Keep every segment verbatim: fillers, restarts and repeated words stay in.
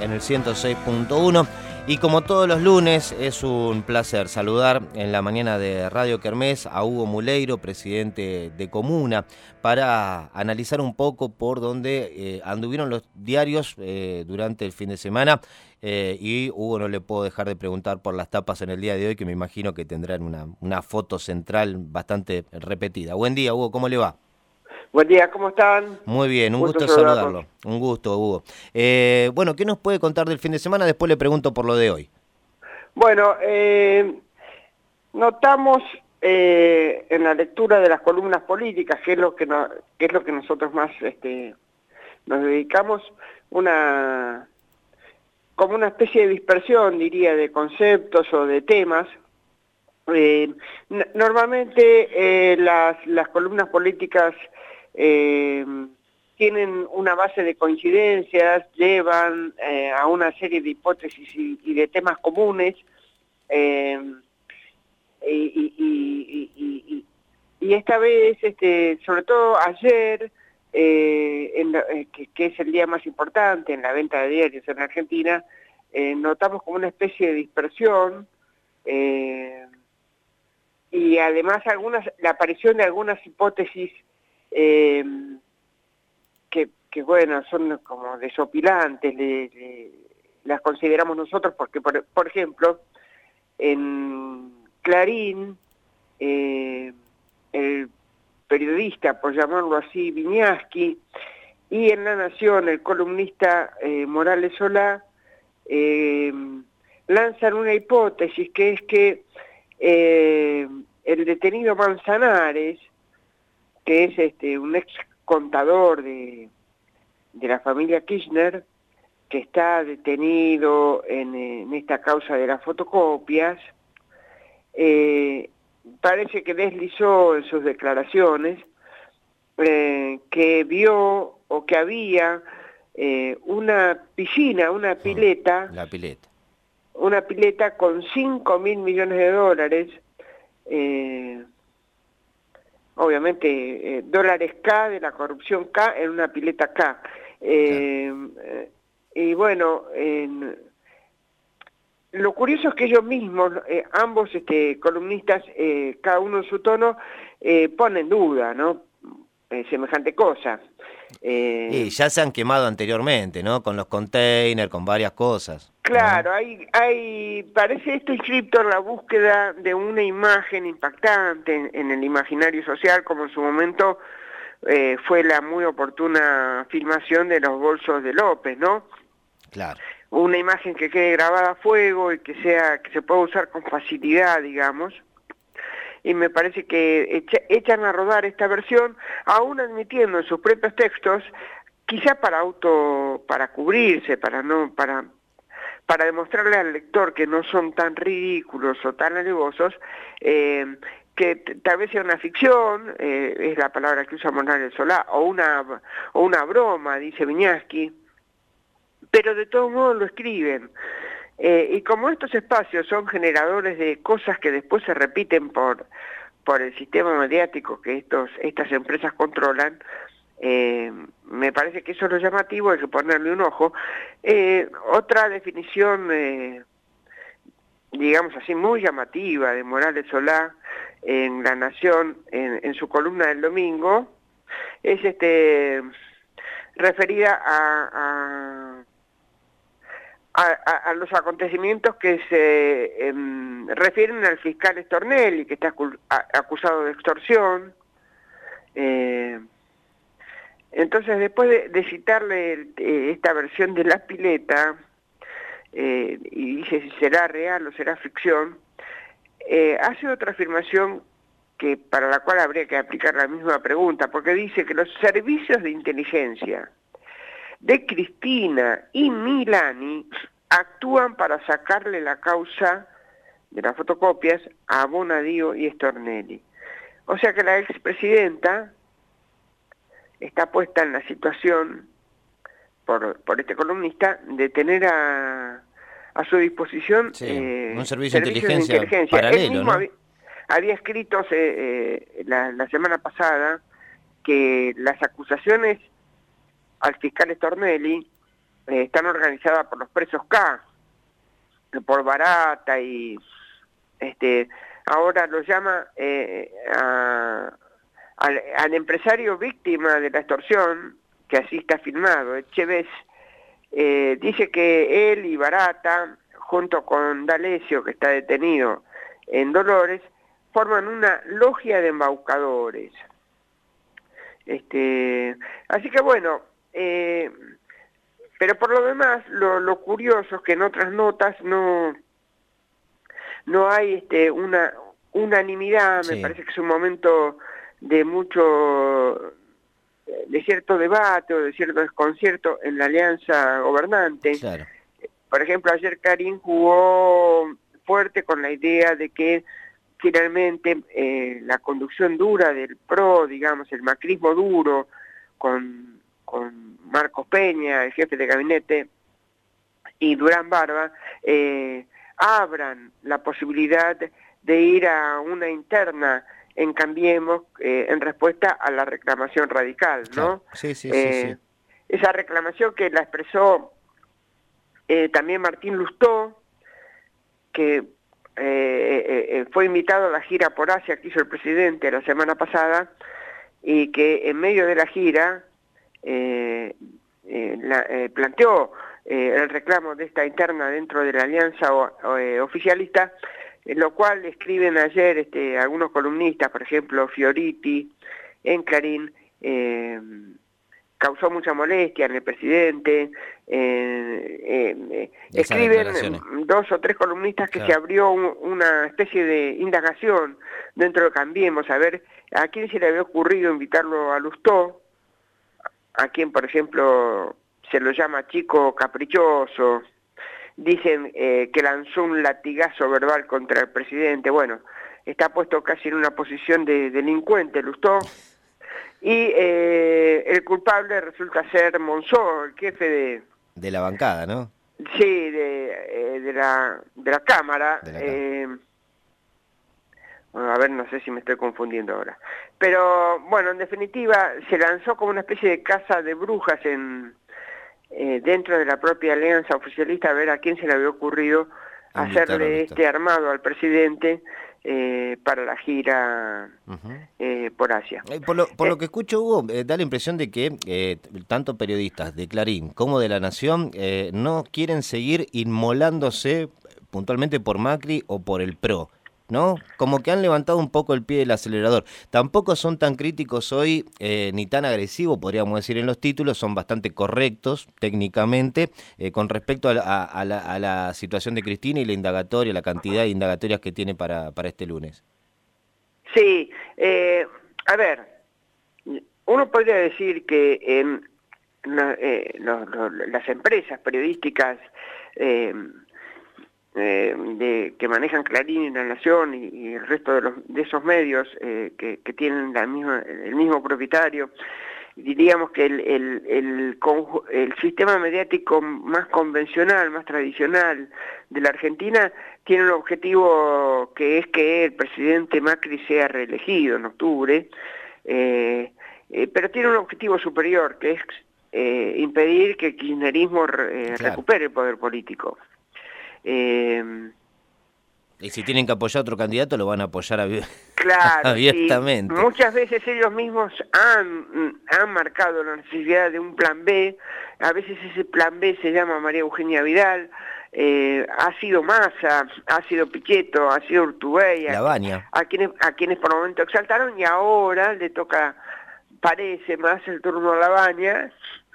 en el ciento seis punto uno. Y como todos los lunes, es un placer saludar en la mañana de Radio Kermés a Hugo Muleiro, presidente de Comuna, para analizar un poco por dónde eh, anduvieron los diarios eh, durante el fin de semana. Eh, y Hugo, no le puedo dejar de preguntar por las tapas en el día de hoy, que me imagino que tendrán una, una foto central bastante repetida. Buen día, Hugo, ¿cómo le va? Buen día, ¿cómo están? Muy bien, un gusto, gusto saludarlo. Un gusto, Hugo. Eh, bueno, ¿qué nos puede contar del fin de semana? Después le pregunto por lo de hoy. Bueno, eh, notamos eh, en la lectura de las columnas políticas, que es lo que, no, que, es lo que nosotros más este, nos dedicamos, una como una especie de dispersión, diría, de conceptos o de temas. Eh, normalmente eh, las, las columnas políticas Eh, tienen una base de coincidencias, llevan eh, a una serie de hipótesis y, y de temas comunes, eh, y, y, y, y, y esta vez, este, sobre todo ayer, eh, en la, eh, que, que es el día más importante en la venta de diarios en Argentina, eh, notamos como una especie de dispersión, eh, y además algunas, la aparición de algunas hipótesis Eh, que, que bueno, son como desopilantes, le, le, las consideramos nosotros porque, por, por ejemplo, en Clarín, eh, el periodista, por llamarlo así, Viñaski, y en La Nación, el columnista eh, Morales Solá, eh, lanzan una hipótesis que es que eh, el detenido Manzanares, que es este, un ex contador de, de la familia Kirchner, que está detenido en, en esta causa de las fotocopias, eh, parece que deslizó en sus declaraciones eh, que vio o que había eh, una piscina, una pileta, la pileta, una pileta con cinco mil millones de dólares, eh, obviamente eh, dólares K de la corrupción K en una pileta K. Eh, claro. Y bueno, eh, lo curioso es que ellos mismos, eh, ambos este, columnistas, eh, cada uno en su tono, eh, ponen en duda, ¿no? Eh, semejante cosa. Eh, y ya se han quemado anteriormente, ¿no? Con los containers, con varias cosas. Claro, ¿no? hay, hay, parece esto inscripto en la búsqueda de una imagen impactante en, en el imaginario social, como en su momento eh, fue la muy oportuna filmación de los bolsos de López, ¿no? Claro. Una imagen que quede grabada a fuego y que sea, que se pueda usar con facilidad, digamos. Y me parece que echa, echan a rodar esta versión, aún admitiendo en sus propios textos, quizá para auto, para cubrirse, para no, para para demostrarle al lector que no son tan ridículos o tan alevosos, eh, que tal vez sea una ficción, eh, es la palabra que usa Morales Solá, o una, o una broma, dice Viñaski, pero de todos modos lo escriben. Eh, y como estos espacios son generadores de cosas que después se repiten por, por el sistema mediático que estos, estas empresas controlan, Eh, me parece que eso es lo llamativo, hay que ponerle un ojo. Eh, otra definición, eh, digamos así, muy llamativa de Morales Solá en La Nación, en, en su columna del domingo, es este referida a, a, a, a los acontecimientos que se eh, refieren al fiscal Stornelli, que está acusado de extorsión. Eh, Entonces, después de, de citarle el, eh, esta versión de la pileta, eh, y dice si será real o será ficción, eh, hace otra afirmación que para la cual habría que aplicar la misma pregunta, porque dice que los servicios de inteligencia de Cristina y Milani actúan para sacarle la causa de las fotocopias a Bonadío y Stornelli. O sea que la expresidenta está puesta en la situación, por, por este columnista, de tener a, a su disposición sí, eh, un servicio de inteligencia, de inteligencia. paralelo, Él mismo ¿no? había, había escrito eh, eh, la, la semana pasada que las acusaciones al fiscal Stornelli eh, están organizadas por los presos K, por Barata y este ahora lo llama eh, a, al, al empresario víctima de la extorsión, que así está filmado, Echeves, eh, dice que él y Barata, junto con D'Alessio, que está detenido en Dolores, forman una logia de embaucadores. Este, así que bueno, eh, pero por lo demás, lo, lo curioso es que en otras notas no, no hay este, una unanimidad, sí. Me parece que es un momento de mucho, de cierto debate o de cierto desconcierto en la alianza gobernante. Claro. Por ejemplo, ayer Clarín jugó fuerte con la idea de que finalmente eh, la conducción dura del P R O, digamos, el macrismo duro, con, con Marcos Peña, el jefe de gabinete, y Durán Barba, eh, abran la posibilidad de ir a una interna en Cambiemos eh, en respuesta a la reclamación radical, ¿no? Claro. Sí, sí, eh, sí, sí. Esa reclamación que la expresó eh, también Martín Lustó, que eh, eh, fue invitado a la gira por Asia que hizo el presidente la semana pasada, y que en medio de la gira eh, eh, la, eh, planteó eh, el reclamo de esta interna dentro de la alianza o, o, eh, oficialista, en lo cual escriben ayer este, algunos columnistas, por ejemplo Fioriti en Clarín, eh, causó mucha molestia en el presidente, eh, eh, eh, escriben dos o tres columnistas que claro. Se abrió un, una especie de indagación dentro de Cambiemos, a ver a quién se le había ocurrido invitarlo a Lustó, a quien por ejemplo se lo llama chico caprichoso, dicen eh, que lanzó un latigazo verbal contra el presidente, bueno, está puesto casi en una posición de delincuente Lustó. Y eh, el culpable resulta ser Monzó, el jefe de... De la bancada, ¿no? Sí, de, eh, de, la, de la Cámara. De la eh, bueno, a ver, no sé si me estoy confundiendo ahora. Pero, bueno, en definitiva, se lanzó como una especie de caza de brujas en eh, dentro de la propia alianza oficialista, a ver a quién se le había ocurrido hacerle este armado al presidente eh, para la gira uh-huh. eh, por Asia. Eh, por lo, por eh, lo que escucho, Hugo, eh, da la impresión de que eh, tanto periodistas de Clarín como de La Nación eh, no quieren seguir inmolándose puntualmente por Macri o por el P R O, ¿no? Como que han levantado un poco el pie del acelerador. Tampoco son tan críticos hoy, eh, ni tan agresivos, podríamos decir en los títulos, son bastante correctos técnicamente eh, con respecto a la, a, la, a la situación de Cristina y la indagatoria, la cantidad de indagatorias que tiene para, para este lunes. Sí, eh, a ver, uno podría decir que en la, eh, lo, lo, las empresas periodísticas eh, Eh, de, que manejan Clarín y La Nación y, y el resto de, los, de esos medios eh, que, que tienen la misma, el mismo propietario, diríamos que el, el, el, el sistema mediático más convencional, más tradicional de la Argentina tiene un objetivo que es que el presidente Macri sea reelegido en octubre, eh, eh, pero tiene un objetivo superior, que es eh, impedir que el kirchnerismo eh, claro. recupere el poder político. Eh, y si tienen que apoyar a otro candidato, lo van a apoyar ab claro, abiertamente. Muchas veces ellos mismos han, han marcado la necesidad de un plan B, a veces ese plan B se llama María Eugenia Vidal, eh, ha sido Massa, ha sido Pichetto, ha sido Urtubey, a, a, quienes, a quienes por el momento exaltaron, y ahora le toca, parece más el turno a Labaña,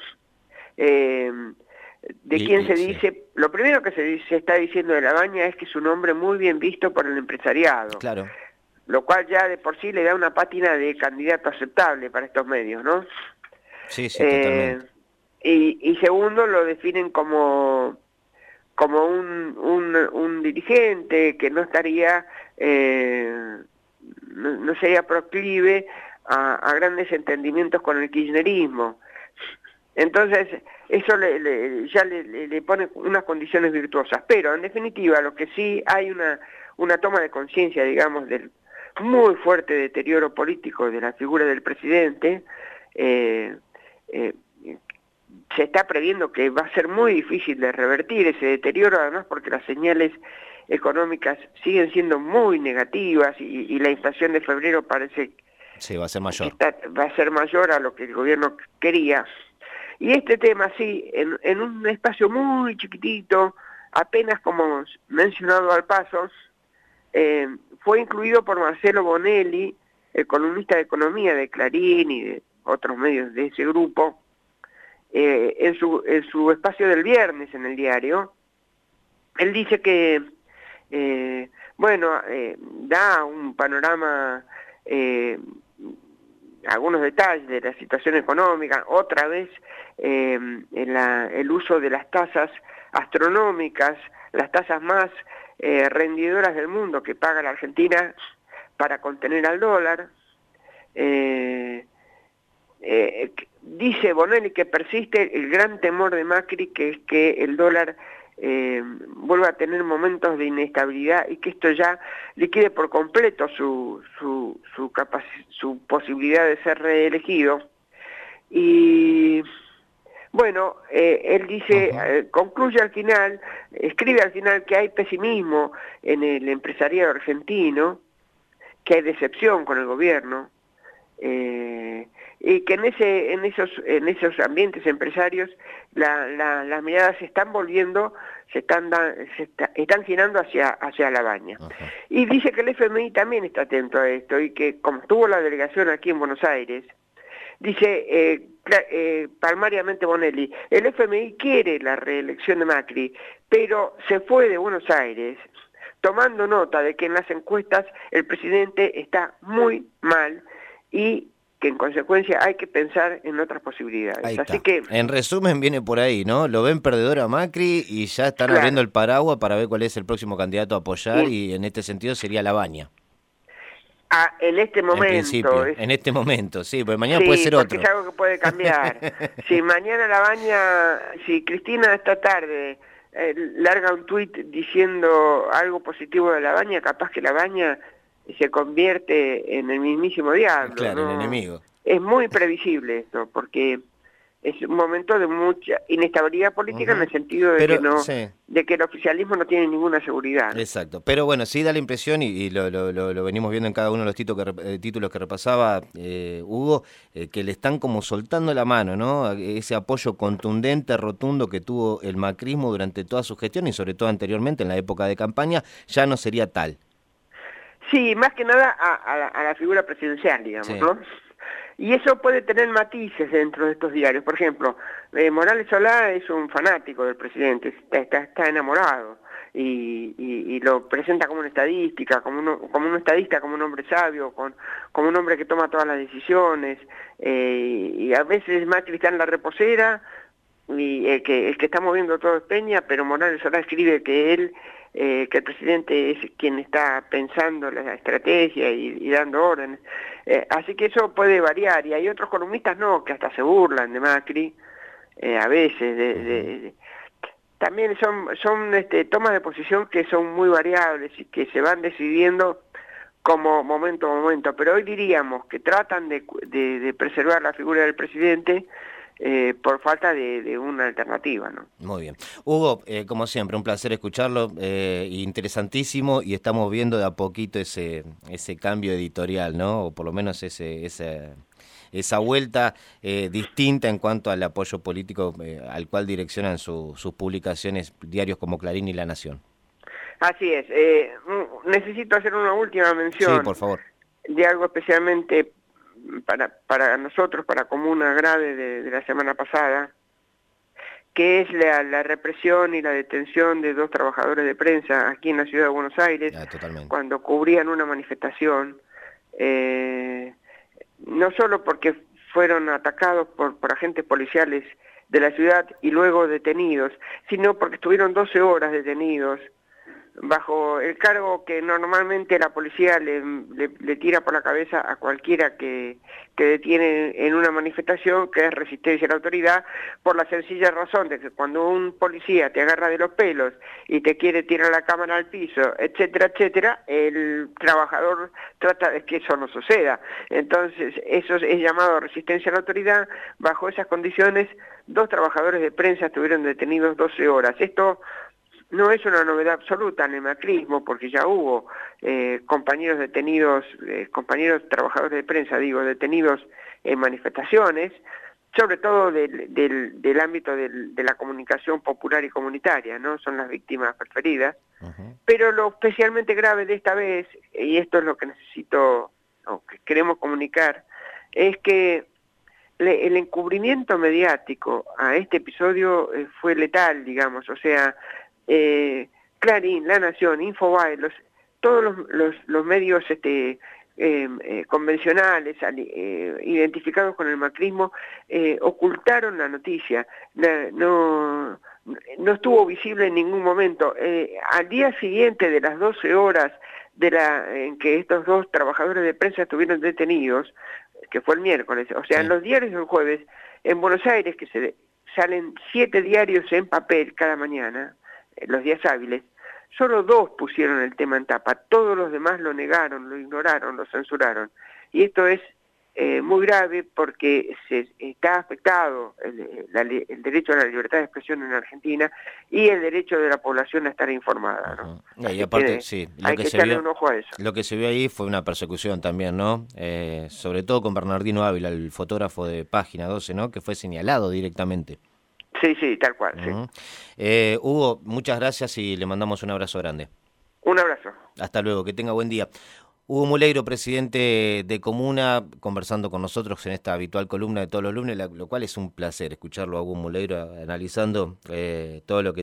eh, de quien se dice, sí. Lo primero que se, dice, se está diciendo de Labaña es que es un hombre muy bien visto por el empresariado, claro. Lo cual ya de por sí le da una pátina de candidato aceptable para estos medios, ¿no? Sí, sí, eh, totalmente. Y, y segundo, lo definen como, como un, un, un dirigente que no estaría, eh, no, no sería proclive a, a grandes entendimientos con el kirchnerismo. Entonces, eso le, le, ya le, le, le pone unas condiciones virtuosas. Pero, en definitiva, lo que sí hay una, una toma de conciencia, digamos, del muy fuerte deterioro político de la figura del presidente, eh, eh, se está previendo que va a ser muy difícil de revertir ese deterioro, además porque las señales económicas siguen siendo muy negativas y, y la inflación de febrero parece sí, va a ser mayor. que está, va a ser mayor a lo que el gobierno quería. Y este tema, sí, en, en un espacio muy chiquitito, apenas como mencionado al paso, eh, fue incluido por Marcelo Bonelli, el columnista de economía de Clarín y de otros medios de ese grupo, eh, en, su, en su espacio del viernes en el diario. Él dice que, eh, bueno, eh, da un panorama, eh, algunos detalles de la situación económica, otra vez eh, en la, el uso de las tasas astronómicas, las tasas más eh, rendidoras del mundo que paga la Argentina para contener al dólar. Eh, eh, dice Bonelli que persiste el gran temor de Macri, que es que el dólar eh, vuelva a tener momentos de inestabilidad y que esto ya liquide por completo su, su, su, su posibilidad de ser reelegido. Y bueno, eh, él dice, uh-huh. eh, concluye al final, escribe al final que hay pesimismo en el empresariado argentino, que hay decepción con el gobierno, eh, y que en ese en esos en esos ambientes empresarios la, la, las miradas se están volviendo, se están da, se está, están girando hacia hacia la baña. Uh-huh. Y dice que el F M I también está atento a esto y que como tuvo la delegación aquí en Buenos Aires, dice eh, eh, palmariamente Bonelli, el F M I quiere la reelección de Macri, pero se fue de Buenos Aires tomando nota de que en las encuestas el presidente está muy mal y que en consecuencia hay que pensar en otras posibilidades. Ahí Así está. que, en resumen viene por ahí, ¿no? Lo ven perdedor a Macri y ya están claro, abriendo el paraguas para ver cuál es el próximo candidato a apoyar sí. Y en este sentido sería Labaña. Ah, en este momento. En principio, es, en este momento, sí, porque mañana sí, puede ser porque otro. es algo que puede cambiar. Si mañana Labaña, si Cristina esta tarde eh, larga un tuit diciendo algo positivo de Labaña, capaz que Labaña se convierte en el mismísimo diablo. Claro, ¿no? el enemigo. Es muy previsible esto, porque es un momento de mucha inestabilidad política, uh-huh. en el sentido de, Pero, que no, sí. de que el oficialismo no tiene ninguna seguridad, ¿no? Exacto, pero bueno, sí da la impresión, y, y lo, lo, lo, lo venimos viendo en cada uno de los títulos que, eh, títulos que repasaba eh, Hugo, eh, que le están como soltando la mano, ¿no? Ese apoyo contundente, rotundo que tuvo el macrismo durante toda su gestión y sobre todo anteriormente en la época de campaña, ya no sería tal. Sí, más que nada a, a, la, a la figura presidencial, digamos, sí. ¿no? Y eso puede tener matices dentro de estos diarios. Por ejemplo, eh, Morales Solá es un fanático del presidente, está, está, está enamorado y, y, y lo presenta como una estadística, como, uno, como un estadista, como un hombre sabio, con, como un hombre que toma todas las decisiones. Eh, y a veces Macri está en la reposera y el que, el que está moviendo todo es Peña, pero Morales Solá escribe que él... Eh, que el presidente es quien está pensando la estrategia y, y dando órdenes. Eh, así que eso puede variar, y hay otros columnistas no, que hasta se burlan de Macri, eh, a veces. De, de, de, también son, son este, tomas de posición que son muy variables y que se van decidiendo como momento a momento, pero hoy diríamos que tratan de, de, de preservar la figura del presidente, Eh, por falta de, de una alternativa, ¿no? Muy bien. Hugo, eh, como siempre, un placer escucharlo, eh, interesantísimo, y estamos viendo de a poquito ese ese cambio editorial, ¿no? O por lo menos ese ese esa vuelta eh, distinta en cuanto al apoyo político eh, al cual direccionan su, sus publicaciones diarios como Clarín y La Nación. Así es. Eh, necesito hacer una última mención. Sí, por favor. De algo especialmente para para nosotros, para Comuna Grave de, de la semana pasada, que es la, la represión y la detención de dos trabajadores de prensa aquí en la ciudad de Buenos Aires, ah, totalmente. Cuando cubrían una manifestación, eh, no solo porque fueron atacados por, por agentes policiales de la ciudad y luego detenidos, sino porque estuvieron doce horas detenidos, bajo el cargo que normalmente la policía le, le, le tira por la cabeza a cualquiera que, que detiene en una manifestación, que es resistencia a la autoridad, por la sencilla razón de que cuando un policía te agarra de los pelos y te quiere tirar la cámara al piso, etcétera, etcétera, el trabajador trata de que eso no suceda. Entonces, eso es llamado resistencia a la autoridad. Bajo esas condiciones, dos trabajadores de prensa estuvieron detenidos doce horas. Esto no es una novedad absoluta en el macrismo, porque ya hubo eh, compañeros detenidos, eh, compañeros trabajadores de prensa, digo, detenidos en manifestaciones, sobre todo del, del, del ámbito del, de la comunicación popular y comunitaria, ¿no? Son las víctimas preferidas. Uh-huh. Pero lo especialmente grave de esta vez, y esto es lo que necesito, o que queremos comunicar, es que le, el encubrimiento mediático a este episodio eh, fue letal, digamos, o sea, eh, Clarín, La Nación, Infobae, los, todos los, los, los medios este, eh, eh, convencionales, eh, identificados con el macrismo, eh, ocultaron la noticia, la, no, no estuvo visible en ningún momento. Eh, al día siguiente de las doce horas de la, en que estos dos trabajadores de prensa estuvieron detenidos, que fue el miércoles, o sea, sí. En los diarios del jueves, en Buenos Aires, que se salen siete diarios en papel cada mañana, los días hábiles, solo dos pusieron el tema en tapa, todos los demás lo negaron, lo ignoraron, lo censuraron. Y esto es eh, muy grave porque se está afectado el, la, el derecho a la libertad de expresión en Argentina y el derecho de la población a estar informada, ¿no? Uh-huh. Y aparte, sí, lo hay que, que se echarle vio, un ojo a eso. Lo que se vio ahí fue una persecución también, ¿no? Eh, sobre todo con Bernardino Ávila, el fotógrafo de Página doce, ¿no? Que fue señalado directamente. Sí, sí, tal cual, uh-huh. sí. Eh, Hugo, muchas gracias y le mandamos un abrazo grande. Un abrazo. Hasta luego, que tenga buen día. Hugo Muleiro, presidente de Comuna, conversando con nosotros en esta habitual columna de todos los lunes, lo cual es un placer escucharlo a Hugo Muleiro analizando eh, todo lo que